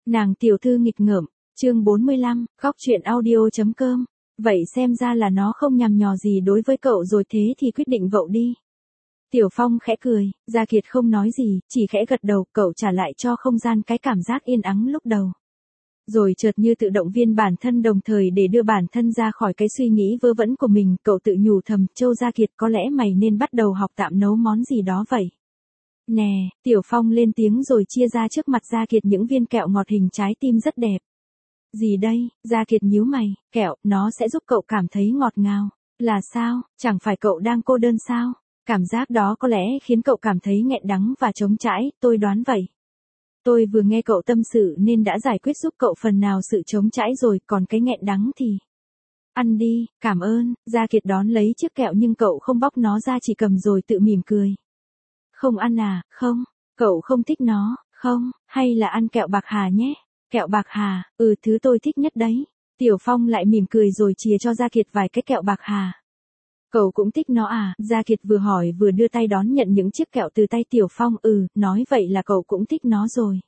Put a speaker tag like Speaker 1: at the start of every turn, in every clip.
Speaker 1: Nàng tiểu thư nghịch ngợm, chương 45, góc chuyện audio.com. Vậy xem ra là nó không nhằm nhò gì đối với cậu rồi, thế thì quyết định vậu đi. Tiểu Phong khẽ cười, Gia Kiệt không nói gì, chỉ khẽ gật đầu, cậu trả lại cho không gian cái cảm giác yên ắng lúc đầu. Rồi chợt như tự động viên bản thân, đồng thời để đưa bản thân ra khỏi cái suy nghĩ vớ vẩn của mình, cậu tự nhủ thầm, Châu Gia Kiệt, có lẽ mày nên bắt đầu học tạm nấu món gì đó vậy. Nè, Tiểu Phong lên tiếng rồi chia ra trước mặt Gia Kiệt những viên kẹo ngọt hình trái tim rất đẹp. Gì đây? Gia Kiệt nhíu mày, kẹo, nó sẽ giúp cậu cảm thấy ngọt ngào. Là sao? Chẳng phải cậu đang cô đơn sao? Cảm giác đó có lẽ khiến cậu cảm thấy nghẹn đắng và trống trải, tôi đoán vậy. Tôi vừa nghe cậu tâm sự nên đã giải quyết giúp cậu phần nào sự trống trải rồi, còn cái nghẹn đắng thì... Ăn đi, cảm ơn. Gia Kiệt đón lấy chiếc kẹo nhưng cậu không bóc nó ra, chỉ cầm rồi tự mỉm cười. Không ăn à? Không, cậu không thích nó, không, hay là ăn kẹo bạc hà nhé. Kẹo bạc hà, thứ tôi thích nhất đấy. Tiểu Phong lại mỉm cười rồi chìa cho Gia Kiệt vài cái kẹo bạc hà. Cậu cũng thích nó à? Gia Kiệt vừa hỏi vừa đưa tay đón nhận những chiếc kẹo từ tay Tiểu Phong. Nói vậy là cậu cũng thích nó rồi.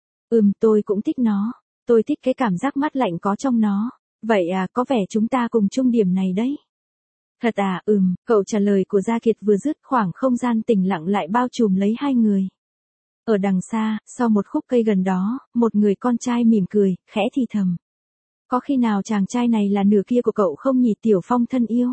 Speaker 1: Tôi cũng thích nó. Tôi thích cái cảm giác mát lạnh có trong nó. Vậy à, có vẻ chúng ta cùng chung điểm này đấy. Thật à? Cậu trả lời của Gia Kiệt vừa dứt, khoảng không gian tĩnh lặng lại bao trùm lấy hai người. Ở đằng xa, sau một khúc cây gần đó, một người con trai mỉm cười, khẽ thì thầm. Có khi nào chàng trai này là nửa kia của cậu không nhỉ, Tiểu Phong thân yêu?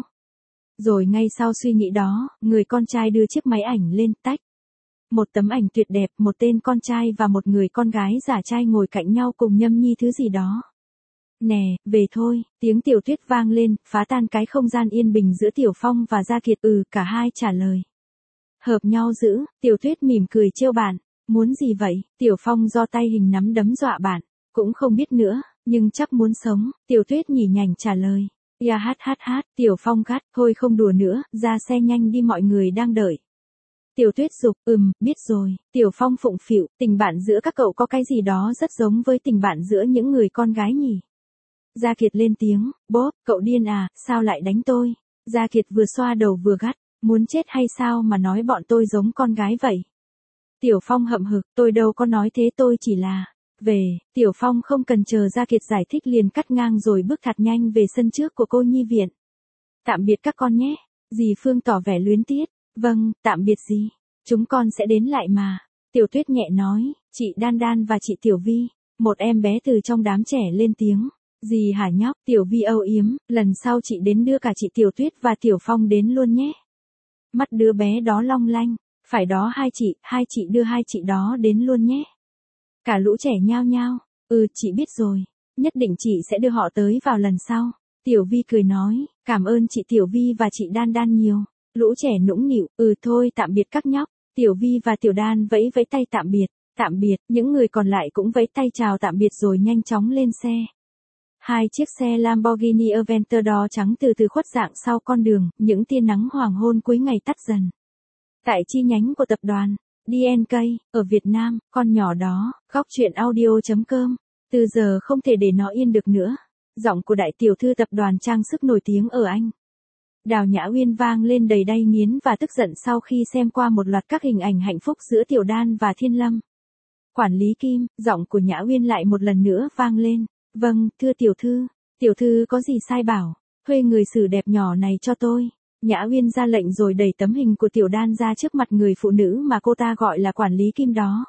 Speaker 1: Rồi ngay sau suy nghĩ đó, người con trai đưa chiếc máy ảnh lên, tách. Một tấm ảnh tuyệt đẹp, một tên con trai và một người con gái giả trai ngồi cạnh nhau cùng nhâm nhi thứ gì đó. Nè, về thôi, tiếng Tiểu Tuyết vang lên, phá tan cái không gian yên bình giữa Tiểu Phong và Gia Kiệt. Cả hai trả lời. Hợp nhau dữ. Tiểu Tuyết mỉm cười trêu bạn. Muốn gì vậy? Tiểu Phong giơ tay hình nắm đấm dọa bạn. Cũng không biết nữa, nhưng chắc muốn sống. Tiểu Tuyết nhỉ nhảnh trả lời. Ya hát. Tiểu Phong gắt, thôi không đùa nữa, ra xe nhanh đi, mọi người đang đợi. Tiểu Tuyết giục, biết rồi. Tiểu Phong phụng phịu, tình bạn giữa các cậu có cái gì đó rất giống với tình bạn giữa những người con gái nhỉ. Gia Kiệt lên tiếng, bốp, cậu điên à, sao lại đánh tôi? Gia Kiệt vừa xoa đầu vừa gắt, muốn chết hay sao mà nói bọn tôi giống con gái vậy? Tiểu Phong hậm hực, tôi đâu có nói thế, tôi chỉ là... Tiểu Phong không cần chờ Gia Kiệt giải thích liền cắt ngang rồi bước thật nhanh về sân trước của cô nhi viện. Tạm biệt các con nhé. Dì Phương tỏ vẻ luyến tiếc. Vâng, tạm biệt dì. Chúng con sẽ đến lại mà. Tiểu Tuyết nhẹ nói, chị Đan Đan và chị Tiểu Vi. Một em bé từ trong đám trẻ lên tiếng. Dì hả nhóc? Tiểu Vi âu yếm, lần sau chị đến đưa cả chị Tiểu Tuyết và Tiểu Phong đến luôn nhé. Mắt đứa bé đó long lanh. Phải đó, hai chị đưa hai chị đó đến luôn nhé. Cả lũ trẻ nhao nhao. Chị biết rồi. Nhất định chị sẽ đưa họ tới vào lần sau. Tiểu Vi cười nói, cảm ơn chị Tiểu Vi và chị Đan Đan nhiều. Lũ trẻ nũng nịu, thôi tạm biệt các nhóc. Tiểu Vi và Tiểu Đan vẫy tay tạm biệt. Tạm biệt, những người còn lại cũng vẫy tay chào tạm biệt rồi nhanh chóng lên xe. Hai chiếc xe Lamborghini Aventador trắng từ từ khuất dạng sau con đường, những tia nắng hoàng hôn cuối ngày tắt dần. Tại chi nhánh của tập đoàn DNK, ở Việt Nam, con nhỏ đó, góc chuyện audio.com, từ giờ không thể để nó yên được nữa. Giọng của đại tiểu thư tập đoàn trang sức nổi tiếng ở Anh. Đào Nhã Uyên vang lên đầy đay nghiến và tức giận sau khi xem qua một loạt các hình ảnh hạnh phúc giữa Tiểu Đan và Thiên Lâm. Quản lý Kim, giọng của Nhã Uyên lại một lần nữa vang lên. Vâng, thưa tiểu thư có gì sai bảo, thuê người xử đẹp nhỏ này cho tôi. Nhã Uyên ra lệnh rồi đẩy tấm hình của Tiểu Đan ra trước mặt người phụ nữ mà cô ta gọi là quản lý Kim đó.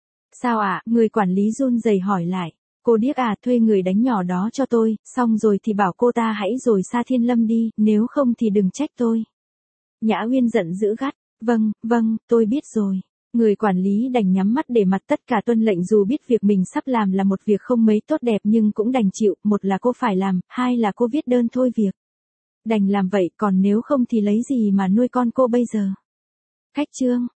Speaker 1: Sao ạ? Người quản lý run rẩy hỏi lại. Cô điếc à, thuê người đánh nhỏ đó cho tôi, xong rồi thì bảo cô ta hãy rồi xa Thiên Lâm đi, nếu không thì đừng trách tôi. Nhã Uyên giận dữ gắt. Vâng, tôi biết rồi. Người quản lý đành nhắm mắt để mặc tất cả tuân lệnh, dù biết việc mình sắp làm là một việc không mấy tốt đẹp nhưng cũng đành chịu, một là cô phải làm, hai là cô viết đơn thôi việc. Đành làm vậy, còn nếu không thì lấy gì mà nuôi con cô bây giờ. Khách trương,